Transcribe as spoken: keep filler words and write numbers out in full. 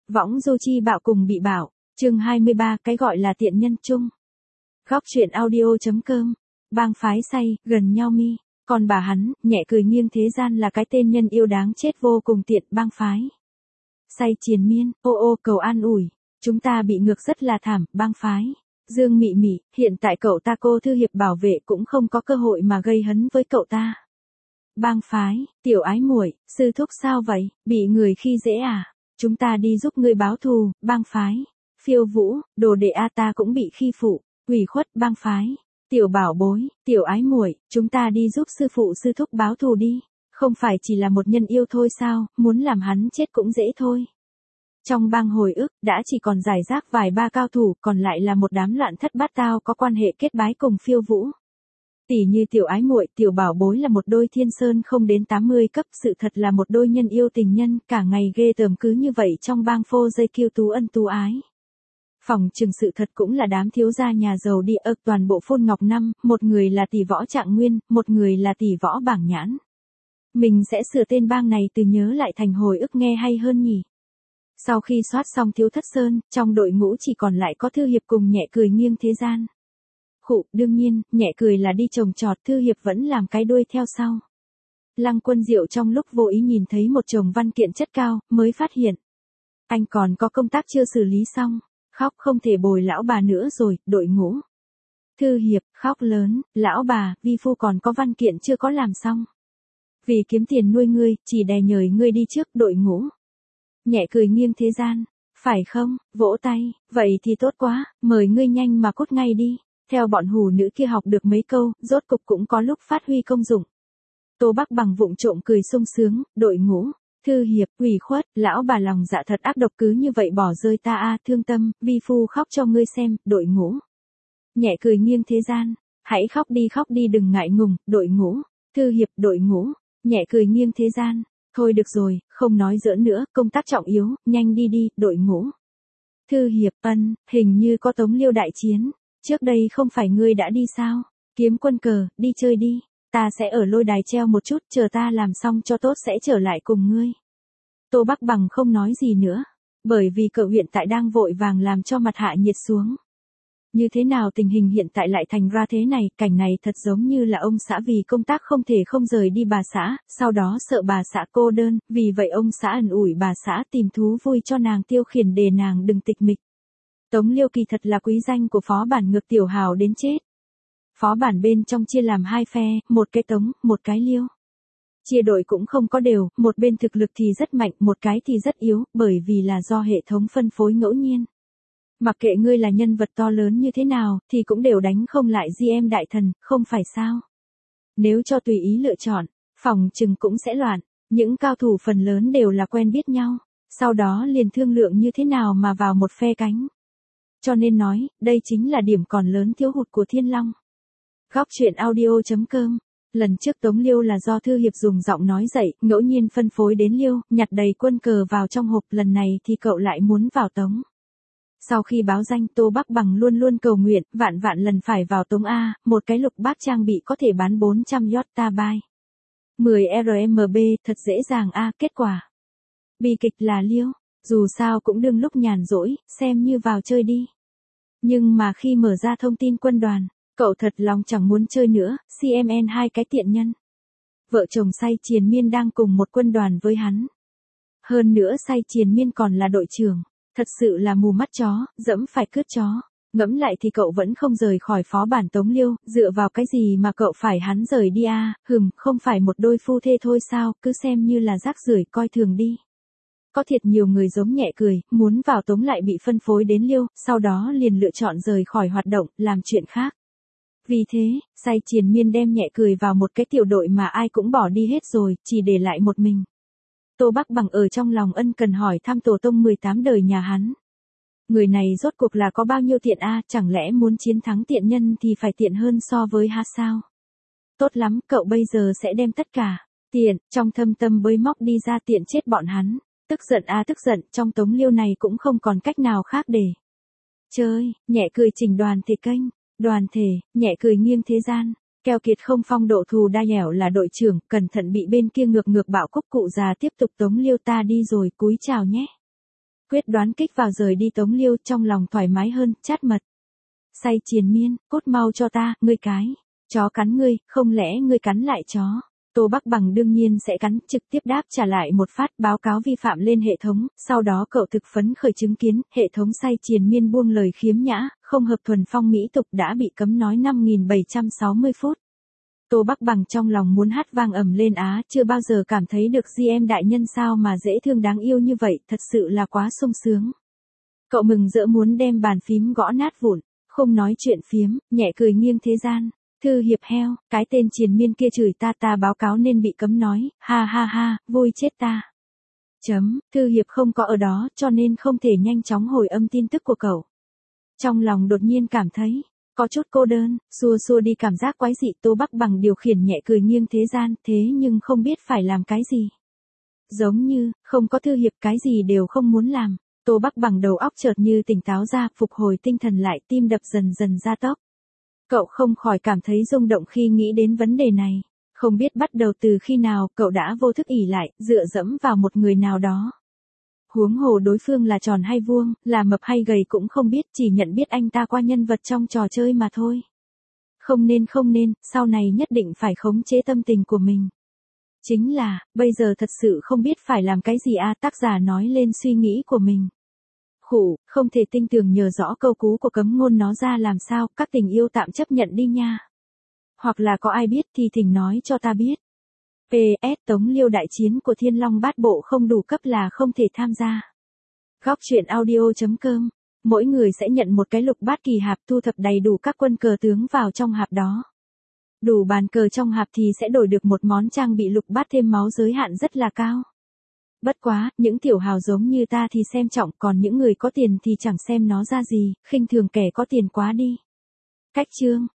Võng du chi bạo cùng bị bạo, chương hai mươi ba, cái gọi là tiện nhân chung. Góc truyện audio.com, bang phái say, gần nhau mi, còn bà hắn, nhẹ cười nghiêng thế gian là cái tên nhân yêu đáng chết vô cùng tiện bang phái. Say triền miên, ô ô cầu an ủi, chúng ta bị ngược rất là thảm, bang phái. Dương mị mị, hiện tại cậu ta cô thư hiệp bảo vệ cũng không có cơ hội mà gây hấn với cậu ta. Bang phái, tiểu ái muội, sư thúc sao vậy, bị người khi dễ à? Chúng ta đi giúp ngươi báo thù, bang phái. Phiêu Vũ, đồ đệ A ta cũng bị khi phụ, ủy khuất bang phái. Tiểu bảo bối, tiểu ái muội, chúng ta đi giúp sư phụ sư thúc báo thù đi. Không phải chỉ là một nhân yêu thôi sao, muốn làm hắn chết cũng dễ thôi. Trong bang hồi ức, đã chỉ còn giải rác vài ba cao thủ, còn lại là một đám loạn thất bát tao có quan hệ kết bái cùng Phiêu Vũ. Tỷ như tiểu ái muội, tiểu bảo bối là một đôi thiên sơn không đến tám mươi cấp, sự thật là một đôi nhân yêu tình nhân, cả ngày ghê tởm cứ như vậy trong bang phô dây kiêu tú ân tú ái. Phòng trừng sự thật cũng là đám thiếu gia nhà giàu đi ực toàn bộ phôn ngọc năm, một người là tỷ võ trạng nguyên, một người là tỷ võ bảng nhãn. Mình sẽ sửa tên bang này từ nhớ lại thành hồi ức nghe hay hơn nhỉ. Sau khi soát xong thiếu thất sơn, trong đội ngũ chỉ còn lại có Thư Hiệp cùng nhẹ cười nghiêng thế gian. Khụ, đương nhiên, nhẹ cười là đi trồng trọt, Thư Hiệp vẫn làm cái đuôi theo sau. Lăng Quân Diệu trong lúc vô ý nhìn thấy một chồng văn kiện chất cao, mới phát hiện. Anh còn có công tác chưa xử lý xong, khóc không thể bồi lão bà nữa rồi, đội ngũ. Thư Hiệp, khóc lớn, lão bà, vi phu còn có văn kiện chưa có làm xong. Vì kiếm tiền nuôi ngươi, chỉ đè nhời ngươi đi trước, đội ngũ. Nhẹ cười nghiêng thế gian, phải không, vỗ tay, vậy thì tốt quá, mời ngươi nhanh mà cút ngay đi. Theo bọn hù nữ kia học được mấy câu, rốt cục cũng có lúc phát huy công dụng. Tô Bắc Bằng vụng trộm cười sung sướng, đội ngũ. Thư Hiệp, ủy khuất, lão bà lòng dạ thật ác độc cứ như vậy bỏ rơi ta a, thương tâm, vi phu khóc cho ngươi xem, đội ngũ. Nhẹ cười nghiêng thế gian, hãy khóc đi khóc đi đừng ngại ngùng, đội ngũ. Thư Hiệp, đội ngũ. Nhẹ cười nghiêng thế gian, thôi được rồi, không nói giỡn nữa, công tác trọng yếu, nhanh đi đi, đội ngũ. Thư Hiệp, ân, hình như có Tống Liêu đại chiến. Trước đây không phải ngươi đã đi sao? Kiếm quân cờ, đi chơi đi. Ta sẽ ở lôi đài treo một chút, chờ ta làm xong cho tốt sẽ trở lại cùng ngươi. Tô Bắc Bằng không nói gì nữa. Bởi vì cậu hiện tại đang vội vàng làm cho mặt hạ nhiệt xuống. Như thế nào tình hình hiện tại lại thành ra thế này, cảnh này thật giống như là ông xã vì công tác không thể không rời đi bà xã, sau đó sợ bà xã cô đơn, vì vậy ông xã ẩn ủi bà xã tìm thú vui cho nàng tiêu khiển để nàng đừng tịch mịch. Tống Liêu kỳ thật là quý danh của phó bản ngược tiểu hào đến chết. Phó bản bên trong chia làm hai phe, một cái Tống, một cái Liêu. Chia đội cũng không có đều, một bên thực lực thì rất mạnh, một cái thì rất yếu, bởi vì là do hệ thống phân phối ngẫu nhiên. Mặc kệ ngươi là nhân vật to lớn như thế nào, thì cũng đều đánh không lại giê em đại thần, không phải sao? Nếu cho tùy ý lựa chọn, phòng trừng cũng sẽ loạn, những cao thủ phần lớn đều là quen biết nhau, sau đó liền thương lượng như thế nào mà vào một phe cánh. Cho nên nói, đây chính là điểm còn lớn thiếu hụt của Thiên Long. Góc truyện audio.com. Lần trước Tống Liêu là do Thư Hiệp dùng giọng nói dậy, ngẫu nhiên phân phối đến Liêu, nhặt đầy quân cờ vào trong hộp, lần này thì cậu lại muốn vào Tống. Sau khi báo danh, Tô Bắc Bằng luôn luôn cầu nguyện, vạn vạn lần phải vào Tống A, một cái lục bát trang bị có thể bán bốn trăm Yotta Buy. mười R M B, thật dễ dàng A, kết quả. Bi kịch là Liêu, dù sao cũng đương lúc nhàn rỗi, xem như vào chơi đi. Nhưng mà khi mở ra thông tin quân đoàn, cậu thật lòng chẳng muốn chơi nữa, xê em en hai cái tiện nhân. Vợ chồng Say Triền Miên đang cùng một quân đoàn với hắn. Hơn nữa Say Triền Miên còn là đội trưởng, thật sự là mù mắt chó, dẫm phải cướp chó. Ngẫm lại thì cậu vẫn không rời khỏi phó bản Tống Liêu, dựa vào cái gì mà cậu phải hắn rời đi à, hừm, không phải một đôi phu thê thôi sao, cứ xem như là rác rưởi coi thường đi. Có thiệt nhiều người giống nhẹ cười, muốn vào Tống lại bị phân phối đến Liêu, sau đó liền lựa chọn rời khỏi hoạt động, làm chuyện khác. Vì thế, Say Triền Miên đem nhẹ cười vào một cái tiểu đội mà ai cũng bỏ đi hết rồi, chỉ để lại một mình. Tô Bắc Bằng ở trong lòng ân cần hỏi thăm tổ tông mười tám đời nhà hắn. Người này rốt cuộc là có bao nhiêu tiện a, chẳng lẽ muốn chiến thắng tiện nhân thì phải tiện hơn so với ha sao? Tốt lắm, cậu bây giờ sẽ đem tất cả tiện trong thâm tâm bới móc đi ra tiện chết bọn hắn. Tức giận a tức giận, trong Tống Liêu này cũng không còn cách nào khác để chơi. Nhẹ cười chỉnh đoàn thể kênh, đoàn thể, nhẹ cười nghiêng thế gian. Keo kiệt không phong độ thù đa dẻo là đội trưởng, cẩn thận bị bên kia ngược ngược bạo cúc cụ già tiếp tục Tống Liêu ta đi rồi, cúi chào nhé. Quyết đoán kích vào rời đi Tống Liêu, trong lòng thoải mái hơn, chát mật. Say triền miên, cút mau cho ta, ngươi cái. Chó cắn ngươi, không lẽ ngươi cắn lại chó? Tô Bắc Bằng đương nhiên sẽ cắn, trực tiếp đáp trả lại một phát báo cáo vi phạm lên hệ thống, sau đó cậu thực phấn khởi chứng kiến, hệ thống say triền miên buông lời khiếm nhã, không hợp thuần phong mỹ tục đã bị cấm nói năm nghìn bảy trăm sáu mươi phút. Tô Bắc Bằng trong lòng muốn hát vang ầm lên á, chưa bao giờ cảm thấy được gi em đại nhân sao mà dễ thương đáng yêu như vậy, thật sự là quá sung sướng. Cậu mừng rỡ muốn đem bàn phím gõ nát vụn, không nói chuyện phiếm, nhẹ cười nghiêng thế gian. Thư hiệp heo, cái tên triền miên kia chửi ta ta báo cáo nên bị cấm nói, ha ha ha, vui chết ta. Chấm, Thư hiệp không có ở đó cho nên không thể nhanh chóng hồi âm tin tức của cậu. Trong lòng đột nhiên cảm thấy, có chút cô đơn, xua xua đi cảm giác quái dị. Tô Bắc Bằng điều khiển nhẹ cười nghiêng thế gian, thế nhưng không biết phải làm cái gì. Giống như, không có Thư hiệp cái gì đều không muốn làm. Tô Bắc Bằng đầu óc chợt như tỉnh táo ra, phục hồi tinh thần lại, tim đập dần dần gia tốc. Cậu không khỏi cảm thấy rung động khi nghĩ đến vấn đề này. Không biết bắt đầu từ khi nào cậu đã vô thức ỷ lại, dựa dẫm vào một người nào đó. Huống hồ đối phương là tròn hay vuông, là mập hay gầy cũng không biết, chỉ nhận biết anh ta qua nhân vật trong trò chơi mà thôi. Không nên không nên, sau này nhất định phải khống chế tâm tình của mình. Chính là, bây giờ thật sự không biết phải làm cái gì à, tác giả nói lên suy nghĩ của mình. Khủ, không thể tinh tường nhớ rõ câu cú của cấm ngôn nó ra làm sao, các tình yêu tạm chấp nhận đi nha. Hoặc là có ai biết thì thỉnh nói cho ta biết. pê ét Tống Liêu đại chiến của Thiên Long Bát Bộ không đủ cấp là không thể tham gia. Góc truyện audio chấm com. Mỗi người sẽ nhận một cái lục bát kỳ hạp, thu thập đầy đủ các quân cờ tướng vào trong hạp đó. Đủ bàn cờ trong hạp thì sẽ đổi được một món trang bị lục bát thêm máu, giới hạn rất là cao. Bất quá, những tiểu hào giống như ta thì xem trọng, còn những người có tiền thì chẳng xem nó ra gì, khinh thường kẻ có tiền quá đi. Cách chương